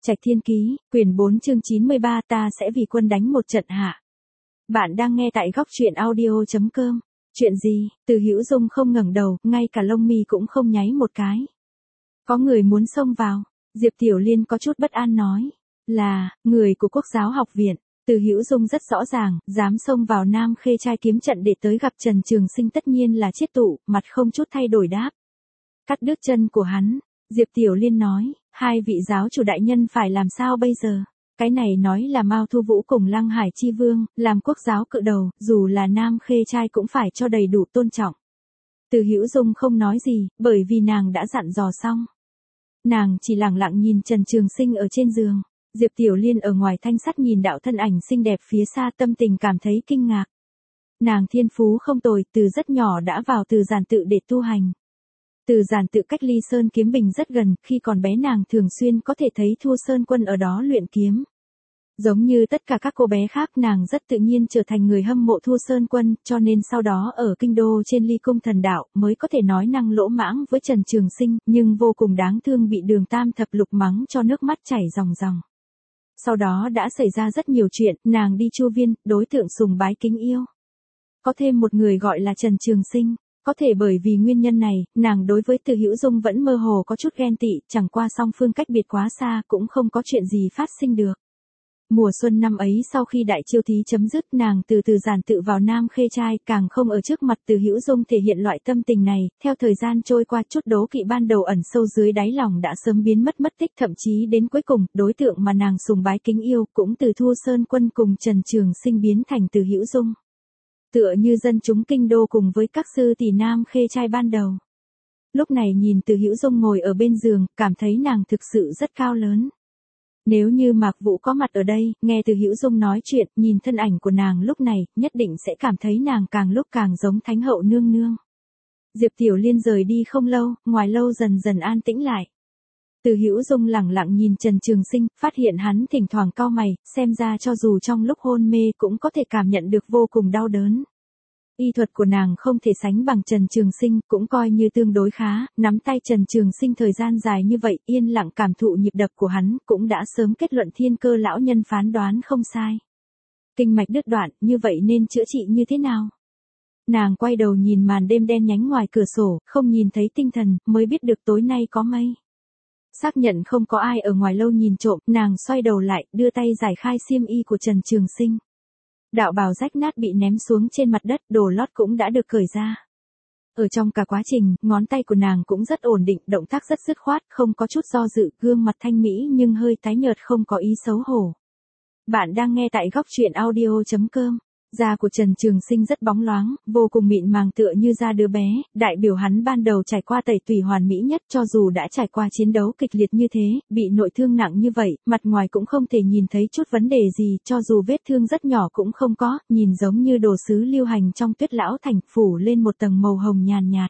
Trạch Thiên Ký, quyển 4 chương 93 ta sẽ vì quân đánh một trận hạ. Bạn đang nghe tại góc truyện audio.com. Chuyện gì? Từ Hữu Dung không ngẩng đầu, ngay cả lông mi cũng không nháy một cái. Có người muốn xông vào. Diệp Tiểu Liên có chút bất an nói. Là, người của Quốc giáo học viện. Từ Hữu Dung rất rõ ràng, dám xông vào Nam Khê trai kiếm trận để tới gặp Trần Trường Sinh tất nhiên là chiết tụ, mặt không chút thay đổi đáp. Cắt đứt chân của hắn. Diệp Tiểu Liên nói, hai vị giáo chủ đại nhân phải làm sao bây giờ? Cái này nói là Mao Thu Vũ cùng Lăng Hải Chi Vương, làm quốc giáo cự đầu, dù là Nam Khê trai cũng phải cho đầy đủ tôn trọng. Từ Hữu Dung không nói gì, bởi vì nàng đã dặn dò xong. Nàng chỉ lặng lặng nhìn Trần Trường Sinh ở trên giường. Diệp Tiểu Liên ở ngoài thanh sắt nhìn đạo thân ảnh xinh đẹp phía xa, tâm tình cảm thấy kinh ngạc. Nàng thiên phú không tồi, từ rất nhỏ đã vào Từ Giản tự để tu hành. Từ Giản tự cách Ly Sơn kiếm bình rất gần, khi còn bé nàng thường xuyên có thể thấy Thu Sơn Quân ở đó luyện kiếm. Giống như tất cả các cô bé khác, nàng rất tự nhiên trở thành người hâm mộ Thu Sơn Quân, cho nên sau đó ở kinh đô trên Ly Cung Thần Đạo mới có thể nói năng lỗ mãng với Trần Trường Sinh, nhưng vô cùng đáng thương bị Đường Tam Thập Lục mắng cho nước mắt chảy ròng ròng. Sau đó đã xảy ra rất nhiều chuyện, nàng đi Chu Viên, đối tượng sùng bái kính yêu. Có thêm một người gọi là Trần Trường Sinh. Có thể bởi vì nguyên nhân này, nàng đối với Từ Hữu Dung vẫn mơ hồ có chút ghen tị, chẳng qua song phương cách biệt quá xa cũng không có chuyện gì phát sinh được. Mùa xuân năm ấy sau khi đại chiêu thí chấm dứt, nàng từ Từ Giản tự vào Nam Khê trai, càng không ở trước mặt Từ Hữu Dung thể hiện loại tâm tình này, theo thời gian trôi qua chút đố kỵ ban đầu ẩn sâu dưới đáy lòng đã sớm biến mất tích, thậm chí đến cuối cùng, đối tượng mà nàng sùng bái kính yêu cũng từ Thu Sơn Quân cùng Trần Trường Sinh biến thành Từ Hữu Dung. Tựa như dân chúng kinh đô cùng với các sư tỷ Nam Khê trai ban đầu. Lúc này nhìn Từ Hữu Dung ngồi ở bên giường, cảm thấy nàng thực sự rất cao lớn. Nếu như Mạc Vũ có mặt ở đây, nghe Từ Hữu Dung nói chuyện, nhìn thân ảnh của nàng lúc này, nhất định sẽ cảm thấy nàng càng lúc càng giống Thánh hậu nương nương. Diệp Tiểu Liên rời đi không lâu, ngoài lâu dần dần an tĩnh lại. Từ Hữu Dung lẳng lặng nhìn Trần Trường Sinh, phát hiện hắn thỉnh thoảng cau mày, xem ra cho dù trong lúc hôn mê cũng có thể cảm nhận được vô cùng đau đớn. Y thuật của nàng không thể sánh bằng Trần Trường Sinh, cũng coi như tương đối khá, nắm tay Trần Trường Sinh thời gian dài như vậy, yên lặng cảm thụ nhịp đập của hắn, cũng đã sớm kết luận Thiên Cơ lão nhân phán đoán không sai. Kinh mạch đứt đoạn, như vậy nên chữa trị như thế nào? Nàng quay đầu nhìn màn đêm đen nhánh ngoài cửa sổ, không nhìn thấy tinh thần, mới biết được tối nay có mây. Xác nhận không có ai ở ngoài lâu nhìn trộm, nàng xoay đầu lại, đưa tay giải khai xiêm y của Trần Trường Sinh. Đạo bào rách nát bị ném xuống trên mặt đất, đồ lót cũng đã được cởi ra. Ở trong cả quá trình, ngón tay của nàng cũng rất ổn định, động tác rất dứt khoát, không có chút do dự, gương mặt thanh mỹ nhưng hơi tái nhợt, không có ý xấu hổ. Bạn đang nghe tại góc truyện audio.com. Da của Trần Trường Sinh rất bóng loáng, vô cùng mịn màng tựa như da đứa bé, đại biểu hắn ban đầu trải qua tẩy tủy hoàn mỹ nhất, cho dù đã trải qua chiến đấu kịch liệt như thế, bị nội thương nặng như vậy, mặt ngoài cũng không thể nhìn thấy chút vấn đề gì, cho dù vết thương rất nhỏ cũng không có, nhìn giống như đồ sứ lưu hành trong Tuyết Lão Thành, phủ lên một tầng màu hồng nhàn nhạt.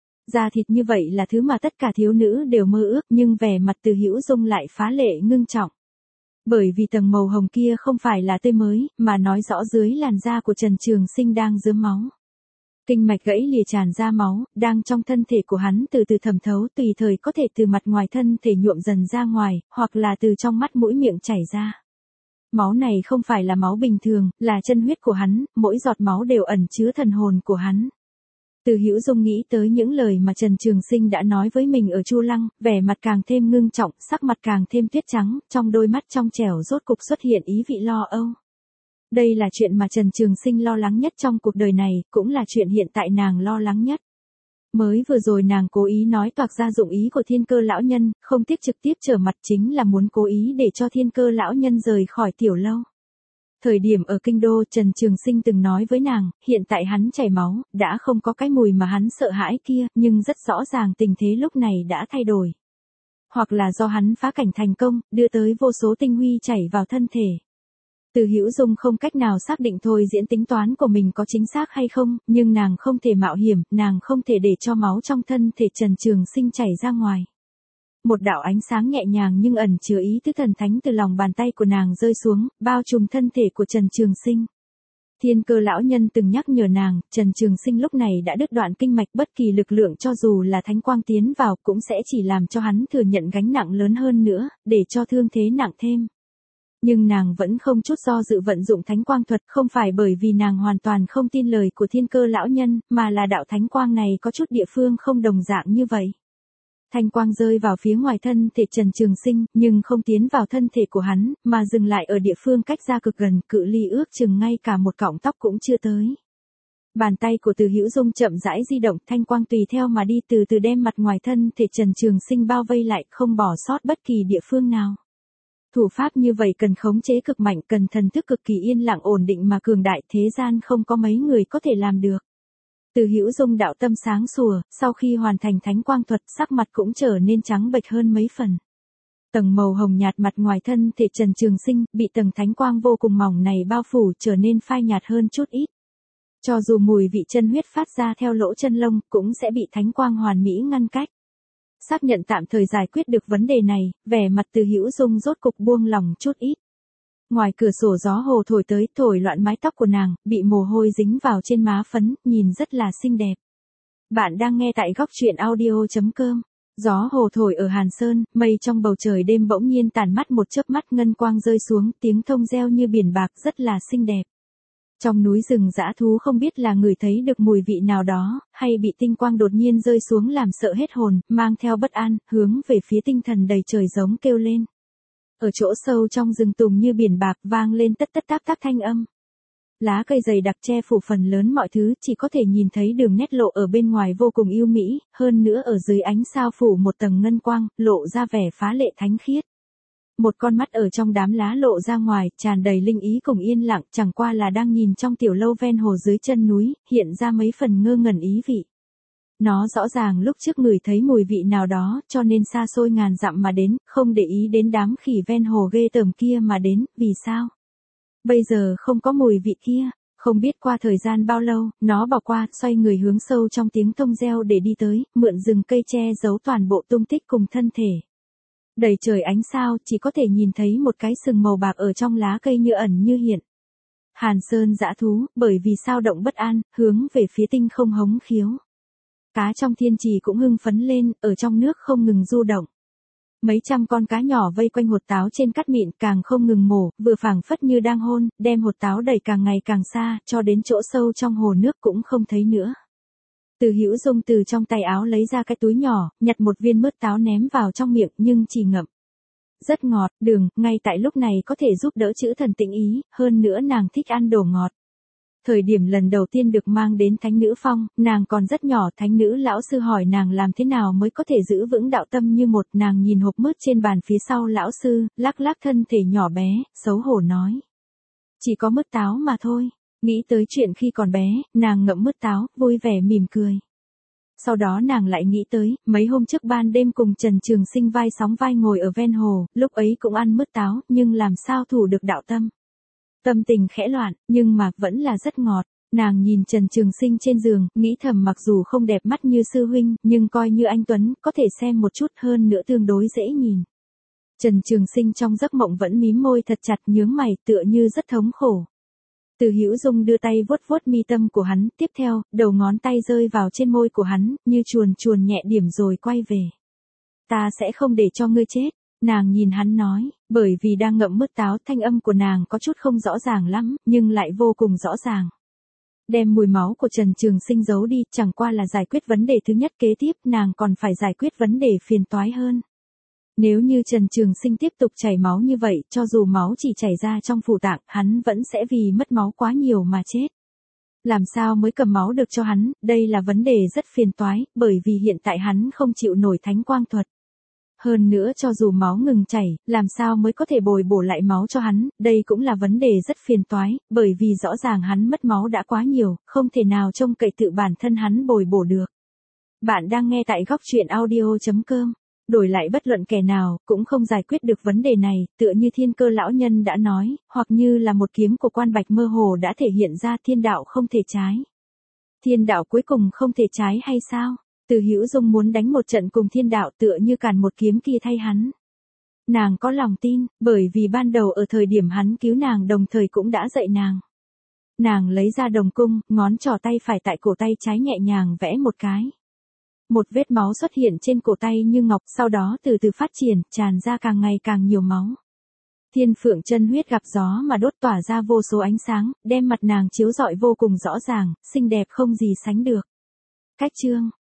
Da thịt như vậy là thứ mà tất cả thiếu nữ đều mơ ước, nhưng vẻ mặt Từ Hữu Dung lại phá lệ ngưng trọng. Bởi vì tầng màu hồng kia không phải là tươi mới, mà nói rõ dưới làn da của Trần Trường Sinh đang rớm máu. Kinh mạch gãy lìa tràn ra máu, đang trong thân thể của hắn từ từ thẩm thấu, tùy thời có thể từ mặt ngoài thân thể nhuộm dần ra ngoài, hoặc là từ trong mắt mũi miệng chảy ra. Máu này không phải là máu bình thường, là chân huyết của hắn, mỗi giọt máu đều ẩn chứa thần hồn của hắn. Từ Hữu Dung nghĩ tới những lời mà Trần Trường Sinh đã nói với mình ở Chu Lăng, vẻ mặt càng thêm ngưng trọng, sắc mặt càng thêm tuyết trắng, trong đôi mắt trong trẻo rốt cục xuất hiện ý vị lo âu. Đây là chuyện mà Trần Trường Sinh lo lắng nhất trong cuộc đời này, cũng là chuyện hiện tại nàng lo lắng nhất. Mới vừa rồi nàng cố ý nói toạc ra dụng ý của Thiên Cơ lão nhân, không tiếc trực tiếp trở mặt, chính là muốn cố ý để cho Thiên Cơ lão nhân rời khỏi tiểu lâu. Thời điểm ở kinh đô, Trần Trường Sinh từng nói với nàng, hiện tại hắn chảy máu, đã không có cái mùi mà hắn sợ hãi kia, nhưng rất rõ ràng tình thế lúc này đã thay đổi. Hoặc là do hắn phá cảnh thành công, đưa tới vô số tinh huy chảy vào thân thể. Từ Hữu Dung không cách nào xác định thôi diễn tính toán của mình có chính xác hay không, nhưng nàng không thể mạo hiểm, nàng không thể để cho máu trong thân thể Trần Trường Sinh chảy ra ngoài. Một đạo ánh sáng nhẹ nhàng nhưng ẩn chứa ý tứ thần thánh từ lòng bàn tay của nàng rơi xuống, bao trùm thân thể của Trần Trường Sinh. Thiên Cơ lão nhân từng nhắc nhở nàng, Trần Trường Sinh lúc này đã đứt đoạn kinh mạch, bất kỳ lực lượng cho dù là thánh quang tiến vào cũng sẽ chỉ làm cho hắn thừa nhận gánh nặng lớn hơn nữa, để cho thương thế nặng thêm. Nhưng nàng vẫn không chút do dự vận dụng thánh quang thuật, không phải bởi vì nàng hoàn toàn không tin lời của Thiên Cơ lão nhân, mà là đạo thánh quang này có chút địa phương không đồng dạng như vậy. Thanh quang rơi vào phía ngoài thân thể Trần Trường Sinh, nhưng không tiến vào thân thể của hắn, mà dừng lại ở địa phương cách ra cực gần, cự ly ước chừng ngay cả một cọng tóc cũng chưa tới. Bàn tay của Từ Hữu Dung chậm rãi di động, thanh quang tùy theo mà đi, từ từ đem mặt ngoài thân thể Trần Trường Sinh bao vây lại, không bỏ sót bất kỳ địa phương nào. Thủ pháp như vậy cần khống chế cực mạnh, cần thần thức cực kỳ yên lặng ổn định mà cường đại, thế gian không có mấy người có thể làm được. Từ Hữu Dung đạo tâm sáng sủa, sau khi hoàn thành thánh quang thuật, sắc mặt cũng trở nên trắng bệch hơn mấy phần. Tầng màu hồng nhạt mặt ngoài thân thể Trần Trường Sinh, bị tầng thánh quang vô cùng mỏng này bao phủ, trở nên phai nhạt hơn chút ít. Cho dù mùi vị chân huyết phát ra theo lỗ chân lông, cũng sẽ bị thánh quang hoàn mỹ ngăn cách. Xác nhận tạm thời giải quyết được vấn đề này, vẻ mặt Từ Hữu Dung rốt cục buông lỏng chút ít. Ngoài cửa sổ gió hồ thổi tới, thổi loạn mái tóc của nàng, bị mồ hôi dính vào trên má phấn, nhìn rất là xinh đẹp. Bạn đang nghe tại góc truyện audio.com. Gió hồ thổi ở Hàn Sơn, mây trong bầu trời đêm bỗng nhiên tàn mắt một chớp mắt, ngân quang rơi xuống, tiếng thông reo như biển bạc, rất là xinh đẹp. Trong núi rừng dã thú không biết là người thấy được mùi vị nào đó, hay bị tinh quang đột nhiên rơi xuống làm sợ hết hồn, mang theo bất an, hướng về phía tinh thần đầy trời giống kêu lên. Ở chỗ sâu trong rừng tùng như biển bạc vang lên tất tất táp táp thanh âm. Lá cây dày đặc che phủ phần lớn mọi thứ, chỉ có thể nhìn thấy đường nét lộ ở bên ngoài vô cùng yêu mỹ, hơn nữa ở dưới ánh sao phủ một tầng ngân quang, lộ ra vẻ phá lệ thánh khiết. Một con mắt ở trong đám lá lộ ra ngoài, tràn đầy linh ý cùng yên lặng, chẳng qua là đang nhìn trong tiểu lâu ven hồ dưới chân núi, hiện ra mấy phần ngơ ngẩn ý vị. Nó rõ ràng lúc trước người thấy mùi vị nào đó, cho nên xa xôi ngàn dặm mà đến, không để ý đến đám khỉ ven hồ ghê tởm kia mà đến, vì sao? Bây giờ không có mùi vị kia, không biết qua thời gian bao lâu, nó bỏ qua, xoay người hướng sâu trong tiếng thông reo để đi tới, mượn rừng cây che giấu toàn bộ tung tích cùng thân thể. Đầy trời ánh sao, chỉ có thể nhìn thấy một cái sừng màu bạc ở trong lá cây như ẩn như hiện. Hàn Sơn dã thú, bởi vì sao động bất an, hướng về phía tinh không hống khiếu. Cá trong thiên trì cũng hưng phấn lên, ở trong nước không ngừng du động. Mấy trăm con cá nhỏ vây quanh hột táo trên cát mịn, càng không ngừng mổ, vừa phảng phất như đang hôn, đem hột táo đẩy càng ngày càng xa, cho đến chỗ sâu trong hồ nước cũng không thấy nữa. Từ Hữu Dung từ trong tay áo lấy ra cái túi nhỏ, nhặt một viên mứt táo ném vào trong miệng, nhưng chỉ ngậm. Rất ngọt, đường, ngay tại lúc này có thể giúp đỡ chữ thần tĩnh ý, hơn nữa nàng thích ăn đồ ngọt. Thời điểm lần đầu tiên được mang đến thánh nữ phong, nàng còn rất nhỏ, thánh nữ lão sư hỏi nàng làm thế nào mới có thể giữ vững đạo tâm như một, nàng nhìn hộp mứt trên bàn phía sau lão sư, lắc lắc thân thể nhỏ bé, xấu hổ nói. Chỉ có mứt táo mà thôi. Nghĩ tới chuyện khi còn bé, nàng ngậm mứt táo, vui vẻ mỉm cười. Sau đó nàng lại nghĩ tới, mấy hôm trước ban đêm cùng Trần Trường Sinh vai sóng vai ngồi ở ven hồ, lúc ấy cũng ăn mứt táo, nhưng làm sao thủ được đạo tâm. Tâm tình khẽ loạn, nhưng mà vẫn là rất ngọt. Nàng nhìn Trần Trường Sinh trên giường, nghĩ thầm mặc dù không đẹp mắt như sư huynh, nhưng coi như anh Tuấn, có thể xem một chút hơn nữa tương đối dễ nhìn. Trần Trường Sinh trong giấc mộng vẫn mím môi thật chặt, nhướng mày, tựa như rất thống khổ. Từ Hữu Dung đưa tay vuốt vuốt mi tâm của hắn, tiếp theo, đầu ngón tay rơi vào trên môi của hắn, như chuồn chuồn nhẹ điểm rồi quay về. Ta sẽ không để cho ngươi chết, nàng nhìn hắn nói, bởi vì đang ngậm mứt táo, thanh âm của nàng có chút không rõ ràng lắm, nhưng lại vô cùng rõ ràng. Đem mùi máu của Trần Trường Sinh giấu đi, chẳng qua là giải quyết vấn đề thứ nhất, kế tiếp nàng còn phải giải quyết vấn đề phiền toái hơn. Nếu như Trần Trường Sinh tiếp tục chảy máu như vậy, cho dù máu chỉ chảy ra trong phủ tạng, hắn vẫn sẽ vì mất máu quá nhiều mà chết. Làm sao mới cầm máu được cho hắn, đây là vấn đề rất phiền toái, bởi vì hiện tại hắn không chịu nổi thánh quang thuật. Hơn nữa cho dù máu ngừng chảy, làm sao mới có thể bồi bổ lại máu cho hắn, đây cũng là vấn đề rất phiền toái, bởi vì rõ ràng hắn mất máu đã quá nhiều, không thể nào trông cậy tự bản thân hắn bồi bổ được. Bạn đang nghe tại góc truyện audio.com. Đổi lại bất luận kẻ nào, cũng không giải quyết được vấn đề này, tựa như Thiên Cơ lão nhân đã nói, hoặc như là một kiếm của Quan Bạch mơ hồ đã thể hiện ra thiên đạo không thể trái. Thiên đạo cuối cùng không thể trái hay sao? Từ Hữu Dung muốn đánh một trận cùng thiên đạo tựa như càn một kiếm kia thay hắn. Nàng có lòng tin, bởi vì ban đầu ở thời điểm hắn cứu nàng đồng thời cũng đã dạy nàng. Nàng lấy ra đồng cung, ngón trỏ tay phải tại cổ tay trái nhẹ nhàng vẽ một cái. Một vết máu xuất hiện trên cổ tay như ngọc, sau đó từ từ phát triển, tràn ra càng ngày càng nhiều máu. Thiên phượng chân huyết gặp gió mà đốt tỏa ra vô số ánh sáng, đem mặt nàng chiếu rọi vô cùng rõ ràng, xinh đẹp không gì sánh được. Cách chương